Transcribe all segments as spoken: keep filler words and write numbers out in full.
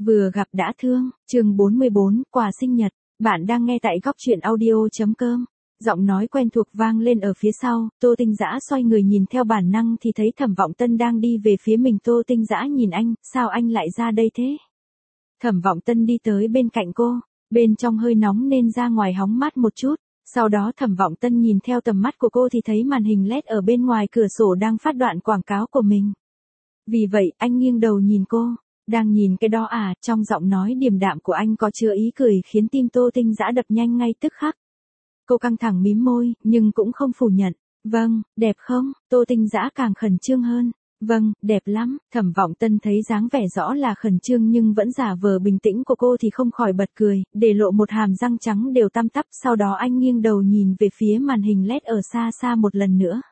Vừa gặp đã thương, chương bốn mươi bốn, quà sinh nhật. Bạn đang nghe tại góc truyện audio.com. Giọng nói quen thuộc vang lên ở phía sau, Tô Tinh Dã xoay người nhìn theo bản năng thì thấy Thẩm Vọng Tân đang đi về phía mình. Tô Tinh Dã nhìn anh, sao anh lại ra đây thế? Thẩm Vọng Tân đi tới bên cạnh cô, bên trong hơi nóng nên ra ngoài hóng mát một chút. Sau đó Thẩm Vọng Tân nhìn theo tầm mắt của cô thì thấy màn hình led ở bên ngoài cửa sổ đang phát đoạn quảng cáo của mình. Vì vậy, anh nghiêng đầu nhìn cô. Đang nhìn cái đó à? Trong giọng nói điềm đạm của anh có chứa ý cười khiến tim Tô Tinh Dã đập nhanh ngay tức khắc. Cô căng thẳng mím môi, nhưng cũng không phủ nhận. Vâng, đẹp không? Tô Tinh Dã càng khẩn trương hơn. Vâng, đẹp lắm. Thẩm Vọng Tân thấy dáng vẻ rõ là khẩn trương nhưng vẫn giả vờ bình tĩnh của cô thì không khỏi bật cười, để lộ một hàm răng trắng đều tăm tắp. Sau đó anh nghiêng đầu nhìn về phía màn hình led ở xa xa một lần nữa.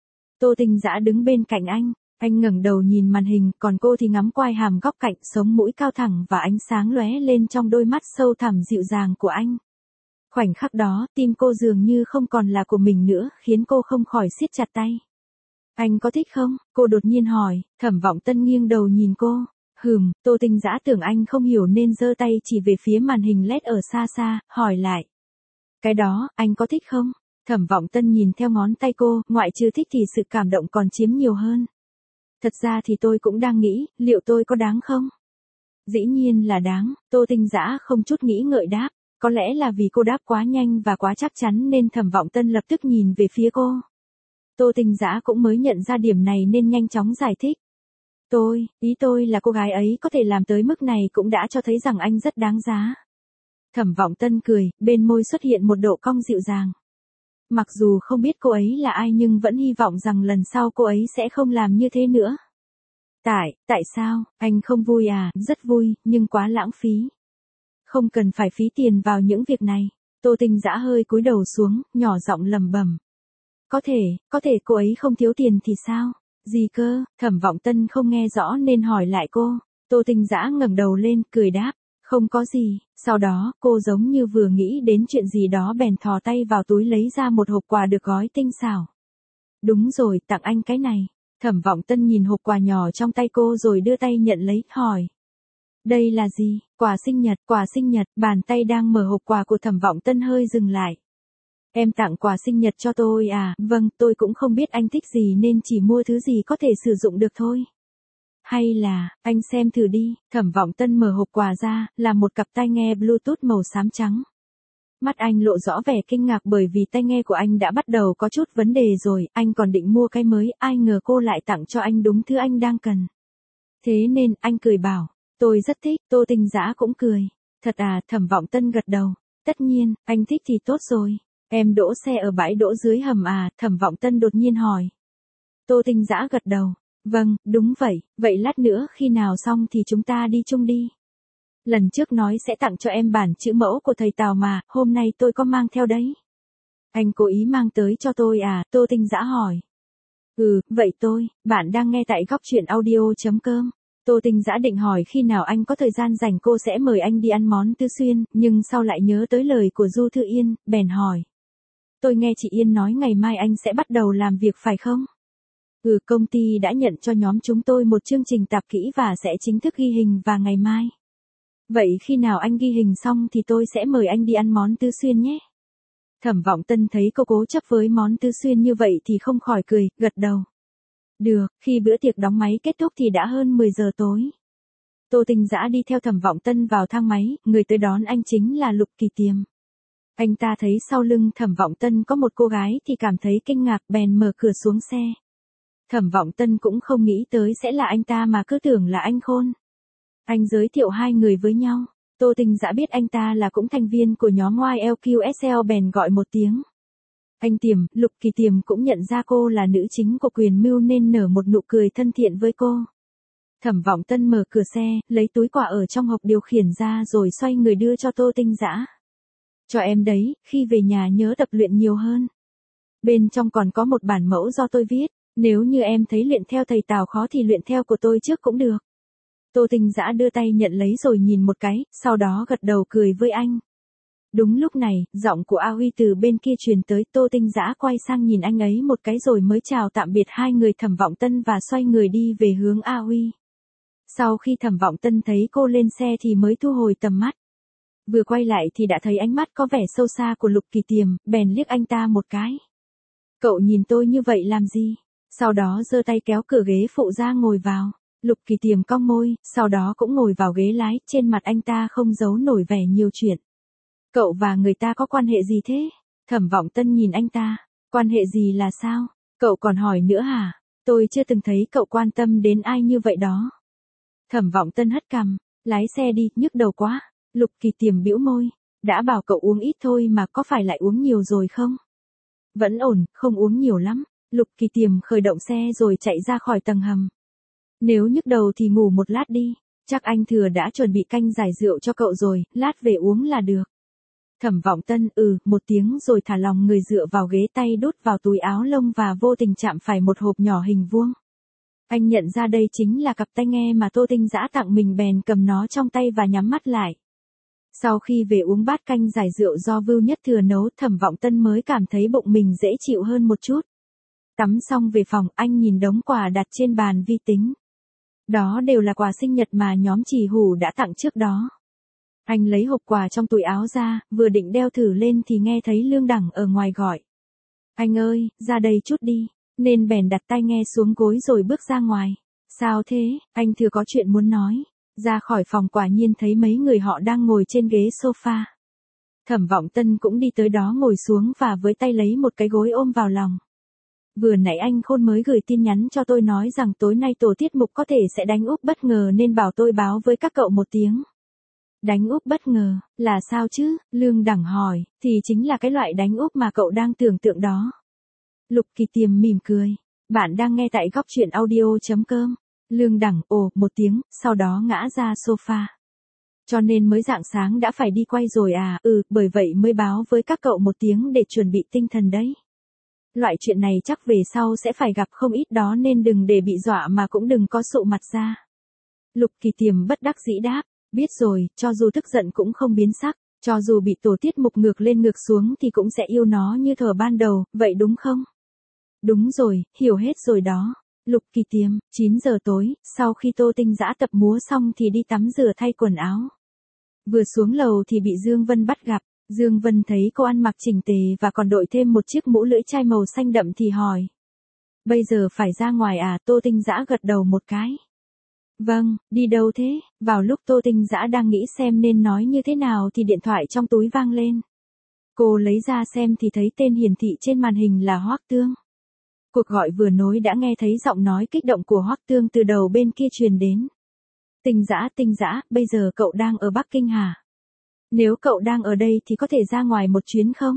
Tô Tinh Dã đứng bên cạnh anh. Anh ngẩng đầu nhìn màn hình, còn cô thì ngắm quai hàm góc cạnh, sống mũi cao thẳng và ánh sáng lóe lên trong đôi mắt sâu thẳm dịu dàng của anh. Khoảnh khắc đó, tim cô dường như không còn là của mình nữa, khiến cô không khỏi siết chặt tay. Anh có thích không? Cô đột nhiên hỏi. Thẩm Vọng Tân nghiêng đầu nhìn cô. Hừm, Tô Tinh Dã tưởng anh không hiểu nên giơ tay chỉ về phía màn hình led ở xa xa, hỏi lại. Cái đó, anh có thích không? Thẩm Vọng Tân nhìn theo ngón tay cô, ngoại trừ thích thì sự cảm động còn chiếm nhiều hơn. Thật ra thì tôi cũng đang nghĩ, liệu tôi có đáng không? Dĩ nhiên là đáng, Tô Tinh Dã không chút nghĩ ngợi đáp. Có lẽ là vì cô đáp quá nhanh và quá chắc chắn nên Thẩm Vọng Tân lập tức nhìn về phía cô. Tô Tinh Dã cũng mới nhận ra điểm này nên nhanh chóng giải thích. Tôi, ý tôi là cô gái ấy có thể làm tới mức này cũng đã cho thấy rằng anh rất đáng giá. Thẩm Vọng Tân cười, bên môi xuất hiện một độ cong dịu dàng. Mặc dù không biết cô ấy là ai nhưng vẫn hy vọng rằng lần sau cô ấy sẽ không làm như thế nữa. Tại, tại sao, anh không vui à? Rất vui, nhưng quá lãng phí. Không cần phải phí tiền vào những việc này. Tô Tinh Dã hơi cúi đầu xuống, nhỏ giọng lẩm bẩm. Có thể, có thể cô ấy không thiếu tiền thì sao? Gì cơ? Thẩm Vọng Tân không nghe rõ nên hỏi lại cô. Tô Tinh Dã ngẩng đầu lên, cười đáp. Không có gì. Sau đó, cô giống như vừa nghĩ đến chuyện gì đó bèn thò tay vào túi lấy ra một hộp quà được gói tinh xảo. Đúng rồi, tặng anh cái này. Thẩm Vọng Tân nhìn hộp quà nhỏ trong tay cô rồi đưa tay nhận lấy, hỏi. Đây là gì? Quà sinh nhật, quà sinh nhật. Bàn tay đang mở hộp quà của Thẩm Vọng Tân hơi dừng lại. Em tặng quà sinh nhật cho tôi à? Vâng, tôi cũng không biết anh thích gì nên chỉ mua thứ gì có thể sử dụng được thôi. Hay là, anh xem thử đi. Thẩm Vọng Tân mở hộp quà ra, là một cặp tai nghe Bluetooth màu xám trắng. Mắt anh lộ rõ vẻ kinh ngạc bởi vì tai nghe của anh đã bắt đầu có chút vấn đề rồi, anh còn định mua cái mới, ai ngờ cô lại tặng cho anh đúng thứ anh đang cần. Thế nên, anh cười bảo, tôi rất thích. Tô Tinh Dã cũng cười. Thật à? Thẩm Vọng Tân gật đầu. Tất nhiên, anh thích thì tốt rồi. Em đỗ xe ở bãi đỗ dưới hầm à? Thẩm Vọng Tân đột nhiên hỏi. Tô Tinh Dã gật đầu. Vâng, đúng vậy, vậy lát nữa khi nào xong thì chúng ta đi chung đi. Lần trước nói sẽ tặng cho em bản chữ mẫu của thầy Tào mà, hôm nay tôi có mang theo đấy. Anh cố ý mang tới cho tôi à? Tô Tinh Dã hỏi. Ừ, vậy tôi, bạn đang nghe tại góc truyện audio.com. Tô Tinh Dã định hỏi khi nào anh có thời gian rảnh cô sẽ mời anh đi ăn món Tứ Xuyên, nhưng sau lại nhớ tới lời của Du Thư Yên, bèn hỏi. Tôi nghe chị Yên nói ngày mai anh sẽ bắt đầu làm việc phải không? Ừ, công ty đã nhận cho nhóm chúng tôi một chương trình tạp kỹ và sẽ chính thức ghi hình vào ngày mai. Vậy khi nào anh ghi hình xong thì tôi sẽ mời anh đi ăn món Tứ Xuyên nhé. Thẩm Vọng Tân thấy cô cố chấp với món Tứ Xuyên như vậy thì không khỏi cười, gật đầu. Được, khi bữa tiệc đóng máy kết thúc thì đã hơn mười giờ tối. Tô Tinh Dã đi theo Thẩm Vọng Tân vào thang máy, người tới đón anh chính là Lục Kỳ Tiềm. Anh ta thấy sau lưng Thẩm Vọng Tân có một cô gái thì cảm thấy kinh ngạc bèn mở cửa xuống xe. Thẩm Vọng Tân cũng không nghĩ tới sẽ là anh ta mà cứ tưởng là anh Khôn. Anh giới thiệu hai người với nhau. Tô Tinh Dã biết anh ta là cũng thành viên của nhóm Y L Q S L bèn gọi một tiếng. Anh Tiềm, Lục Kỳ Tiềm cũng nhận ra cô là nữ chính của Quyền Mưu nên nở một nụ cười thân thiện với cô. Thẩm Vọng Tân mở cửa xe, lấy túi quà ở trong hộp điều khiển ra rồi xoay người đưa cho Tô Tinh Dã. Cho em đấy, khi về nhà nhớ tập luyện nhiều hơn. Bên trong còn có một bản mẫu do tôi viết, nếu như em thấy luyện theo thầy Tào khó thì luyện theo của tôi trước cũng được. Tô Tinh Dã đưa tay nhận lấy rồi nhìn một cái, sau đó gật đầu cười với anh. Đúng lúc này, giọng của A Huy từ bên kia truyền tới. Tô Tinh Dã quay sang nhìn anh ấy một cái rồi mới chào tạm biệt hai người Thẩm Vọng Tân và xoay người đi về hướng A Huy. Sau khi Thẩm Vọng Tân thấy cô lên xe thì mới thu hồi tầm mắt. Vừa quay lại thì đã thấy ánh mắt có vẻ sâu xa của Lục Kỳ Tiềm, bèn liếc anh ta một cái. Cậu nhìn tôi như vậy làm gì? Sau đó giơ tay kéo cửa ghế phụ ra ngồi vào. Lục Kỳ Tiềm cong môi, sau đó cũng ngồi vào ghế lái, trên mặt anh ta không giấu nổi vẻ nhiều chuyện. Cậu và người ta có quan hệ gì thế? Thẩm Vọng Tân nhìn anh ta, quan hệ gì là sao? Cậu còn hỏi nữa hả? Tôi chưa từng thấy cậu quan tâm đến ai như vậy đó. Thẩm Vọng Tân hất cằm, lái xe đi, nhức đầu quá. Lục Kỳ Tiềm bĩu môi, đã bảo cậu uống ít thôi mà có phải lại uống nhiều rồi không? Vẫn ổn, không uống nhiều lắm. Lục Kỳ Tiềm khởi động xe rồi chạy ra khỏi tầng hầm. Nếu nhức đầu thì ngủ một lát đi, chắc anh Thừa đã chuẩn bị canh giải rượu cho cậu rồi, lát về uống là được. Thẩm Vọng Tân ừ một tiếng rồi thả lòng người dựa vào ghế, tay đút vào túi áo lông và vô tình chạm phải một hộp nhỏ hình vuông. Anh nhận ra đây chính là cặp tai nghe mà Tô Tinh Dã tặng mình, bèn cầm nó trong tay và nhắm mắt lại. Sau khi về uống bát canh giải rượu do Vưu Nhất Thừa nấu, Thẩm Vọng Tân mới cảm thấy bụng mình dễ chịu hơn một chút. Tắm xong về phòng, anh nhìn đống quà đặt trên bàn vi tính. Đó đều là quà sinh nhật mà nhóm Trì Hủ đã tặng trước đó. Anh lấy hộp quà trong túi áo ra, vừa định đeo thử lên thì nghe thấy Lương Đẳng ở ngoài gọi. Anh ơi, ra đây chút đi, nên bèn đặt tai nghe xuống gối rồi bước ra ngoài. Sao thế, anh Thừa có chuyện muốn nói. Ra khỏi phòng quả nhiên thấy mấy người họ đang ngồi trên ghế sofa. Thẩm Vọng Tân cũng đi tới đó ngồi xuống và với tay lấy một cái gối ôm vào lòng. Vừa nãy anh Khôn mới gửi tin nhắn cho tôi nói rằng tối nay tổ tiết mục có thể sẽ đánh úp bất ngờ nên bảo tôi báo với các cậu một tiếng. Đánh úp bất ngờ, là sao chứ? Lương Đẳng hỏi, thì chính là cái loại đánh úp mà cậu đang tưởng tượng đó. Lục Kỳ Tiềm mỉm cười, bạn đang nghe tại góc truyện audio chấm com. Lương Đẳng ồ một tiếng, sau đó ngã ra sofa. Cho nên mới rạng sáng đã phải đi quay rồi à? Ừ, bởi vậy mới báo với các cậu một tiếng để chuẩn bị tinh thần đấy. Loại chuyện này chắc về sau sẽ phải gặp không ít đó nên đừng để bị dọa mà cũng đừng có sụ mặt ra. Lục Kỳ Tiềm bất đắc dĩ đáp, biết rồi, cho dù tức giận cũng không biến sắc, cho dù bị tổ tiết mục ngược lên ngược xuống thì cũng sẽ yêu nó như thuở ban đầu, vậy đúng không? Đúng rồi, hiểu hết rồi đó. Lục Kỳ Tiềm, chín giờ tối, sau khi Tô Tinh Dã tập múa xong thì đi tắm rửa thay quần áo. Vừa xuống lầu thì bị Dương Vân bắt gặp. Dương Vân thấy cô ăn mặc chỉnh tề và còn đội thêm một chiếc mũ lưỡi chai màu xanh đậm thì hỏi. Bây giờ phải ra ngoài à? Tô Tinh Dã gật đầu một cái. Vâng, đi đâu thế? Vào lúc Tô Tinh Dã đang nghĩ xem nên nói như thế nào thì điện thoại trong túi vang lên. Cô lấy ra xem thì thấy tên hiển thị trên màn hình là Hoắc Tương. Cuộc gọi vừa nối đã nghe thấy giọng nói kích động của Hoắc Tương từ đầu bên kia truyền đến. Tinh Dã, Tinh Dã, bây giờ cậu đang ở Bắc Kinh hả? Nếu cậu đang ở đây thì có thể ra ngoài một chuyến không?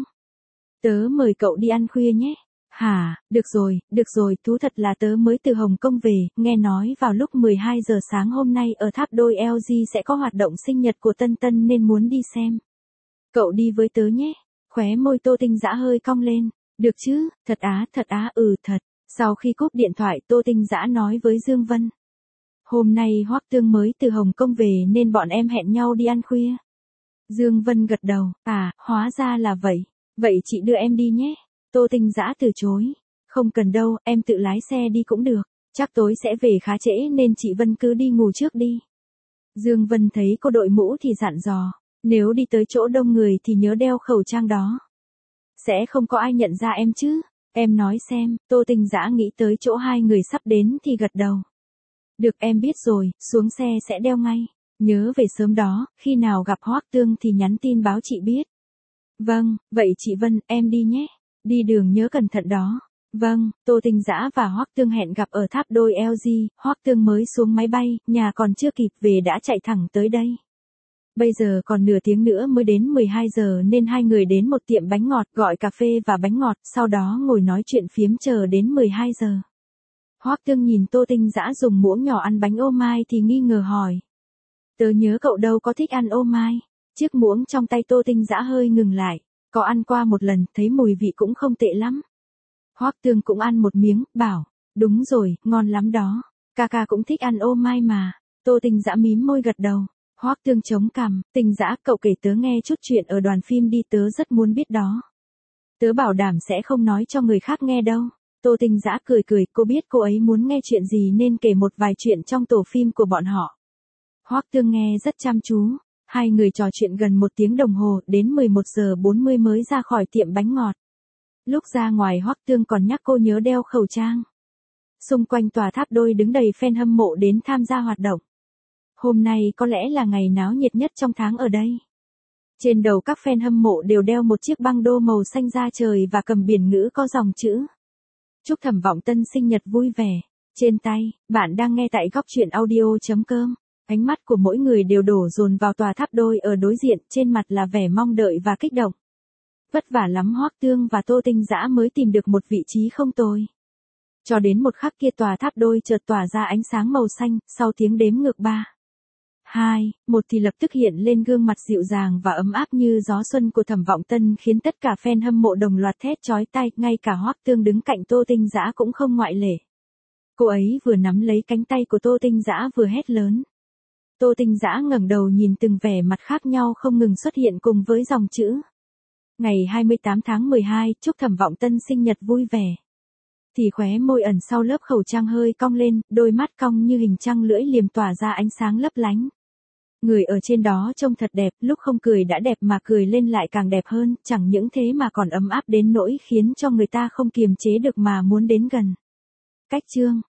Tớ mời cậu đi ăn khuya nhé. Hả, được rồi, được rồi, thú thật là tớ mới từ Hồng Kông về, nghe nói vào lúc mười hai giờ sáng hôm nay ở tháp đôi lờ giê sẽ có hoạt động sinh nhật của Tân Tân nên muốn đi xem. Cậu đi với tớ nhé. Khóe môi Tô Tinh Dã hơi cong lên. Được chứ, thật á, thật á, ừ thật. Sau khi cúp điện thoại Tô Tinh Dã nói với Dương Vân. Hôm nay Hoắc Tương mới từ Hồng Kông về nên bọn em hẹn nhau đi ăn khuya. Dương Vân gật đầu, à, hóa ra là vậy. Vậy chị đưa em đi nhé. Tô Tinh Dã từ chối. Không cần đâu, em tự lái xe đi cũng được. Chắc tối sẽ về khá trễ nên chị Vân cứ đi ngủ trước đi. Dương Vân thấy cô đội mũ thì dặn dò. Nếu đi tới chỗ đông người thì nhớ đeo khẩu trang đó. Sẽ không có ai nhận ra em chứ. Em nói xem, Tô Tinh Dã nghĩ tới chỗ hai người sắp đến thì gật đầu. Được em biết rồi, xuống xe sẽ đeo ngay. Nhớ về sớm đó, khi nào gặp Hoắc Tương thì nhắn tin báo chị biết. Vâng, vậy chị Vân, em đi nhé. Đi đường nhớ cẩn thận đó. Vâng, Tô Tinh Dã và Hoắc Tương hẹn gặp ở tháp đôi lờ giê, Hoắc Tương mới xuống máy bay, nhà còn chưa kịp về đã chạy thẳng tới đây. Bây giờ còn nửa tiếng nữa mới đến mười hai giờ nên hai người đến một tiệm bánh ngọt gọi cà phê và bánh ngọt, sau đó ngồi nói chuyện phiếm chờ đến mười hai giờ. Hoắc Tương nhìn Tô Tinh Dã dùng muỗng nhỏ ăn bánh ô mai thì nghi ngờ hỏi. Tớ nhớ cậu đâu có thích ăn ô mai. Chiếc muỗng trong tay Tô Tinh Dã hơi ngừng lại. Có ăn qua một lần, thấy mùi vị cũng không tệ lắm. Hoắc Tương cũng ăn một miếng, bảo. Đúng rồi, ngon lắm đó. Ca ca cũng thích ăn ô mai mà. Tô Tinh Dã mím môi gật đầu. Hoắc Tương chống cằm, Tinh Dã, cậu kể tớ nghe chút chuyện ở đoàn phim đi, tớ rất muốn biết đó. Tớ bảo đảm sẽ không nói cho người khác nghe đâu. Tô Tinh Dã cười cười, cô biết cô ấy muốn nghe chuyện gì nên kể một vài chuyện trong tổ phim của bọn họ. Hoắc Tương nghe rất chăm chú, hai người trò chuyện gần một tiếng đồng hồ, đến mười một giờ bốn mươi mới ra khỏi tiệm bánh ngọt. Lúc ra ngoài Hoắc Tương còn nhắc cô nhớ đeo khẩu trang. Xung quanh tòa tháp đôi đứng đầy fan hâm mộ đến tham gia hoạt động. Hôm nay có lẽ là ngày náo nhiệt nhất trong tháng ở đây. Trên đầu các fan hâm mộ đều đeo một chiếc băng đô màu xanh da trời và cầm biển ngữ có dòng chữ chúc Thẩm Vọng Tân sinh nhật vui vẻ. Trên tay, bạn đang nghe tại góc truyện audio chấm com. Ánh mắt của mỗi người đều đổ dồn vào tòa tháp đôi ở đối diện, trên mặt là vẻ mong đợi và kích động. Vất vả lắm Hoắc Tương và Tô Tinh Dã mới tìm được một vị trí không tồi. Cho đến một khắc kia tòa tháp đôi chợt tỏa ra ánh sáng màu xanh, sau tiếng đếm ngược ba, hai, một thì lập tức hiện lên gương mặt dịu dàng và ấm áp như gió xuân của Thẩm Vọng Tân khiến tất cả fan hâm mộ đồng loạt thét chói tai, ngay cả Hoắc Tương đứng cạnh Tô Tinh Dã cũng không ngoại lệ. Cô ấy vừa nắm lấy cánh tay của Tô Tinh Dã vừa hét lớn. Tô Tinh Dã ngẩng đầu nhìn từng vẻ mặt khác nhau không ngừng xuất hiện cùng với dòng chữ. Ngày hai mươi tám tháng mười hai, chúc Thẩm Vọng Tân sinh nhật vui vẻ. Thì khóe môi ẩn sau lớp khẩu trang hơi cong lên, đôi mắt cong như hình trăng lưỡi liềm tỏa ra ánh sáng lấp lánh. Người ở trên đó trông thật đẹp, lúc không cười đã đẹp mà cười lên lại càng đẹp hơn, chẳng những thế mà còn ấm áp đến nỗi khiến cho người ta không kiềm chế được mà muốn đến gần. Cách chương